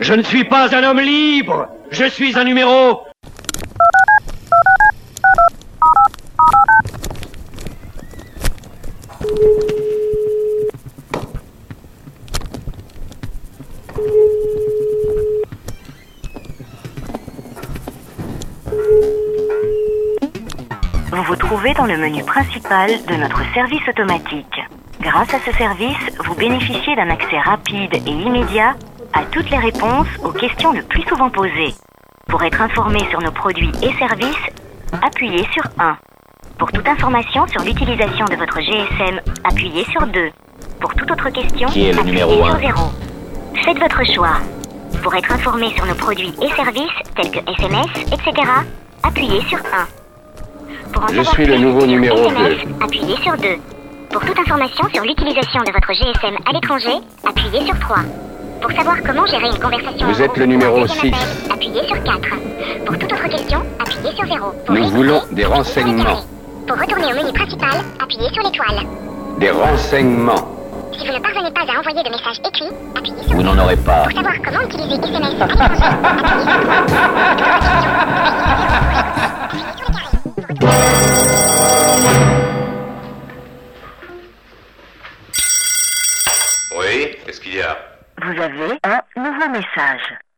Je ne suis pas un homme libre. Je suis un numéro. Vous vous trouvez dans le menu principal de notre service automatique. Grâce à ce service, vous bénéficiez d'un accès rapide et immédiat à toutes les réponses aux questions le plus souvent posées. Pour être informé sur nos produits et services, appuyez sur 1. Pour toute information sur l'utilisation de votre GSM, appuyez sur 2. Pour toute autre question, Qui est le appuyez numéro sur 1? 0. Faites votre choix. Pour être informé sur nos produits et services, tels que SMS, etc., appuyez sur 1. Pour en Je savoir suis le plus nouveau sur numéro SMS, 2. appuyez sur 2. Pour toute information sur l'utilisation de votre GSM à l'étranger, appuyez sur 3. Pour savoir comment gérer une conversation Vous en êtes le groupe ou numéro un deuxième 6. appel, appuyez sur 4. Pour toute autre question, appuyez sur 0. Pour Nous réécouter, voulons des appuyez sur le renseignements. carré. Pour retourner au menu principal, appuyez sur l'étoile. Des renseignements. Si vous ne parvenez pas à envoyer de message écrit, appuyez sur Vous 2. n'en aurez pas. Pour savoir comment utiliser SMS à l'étranger, appuyez sur 3. Pour toute autre question, appuyez sur 0. Appuyez sur le carré. Oui, qu'est-ce qu'il y a? Vous avez un nouveau message.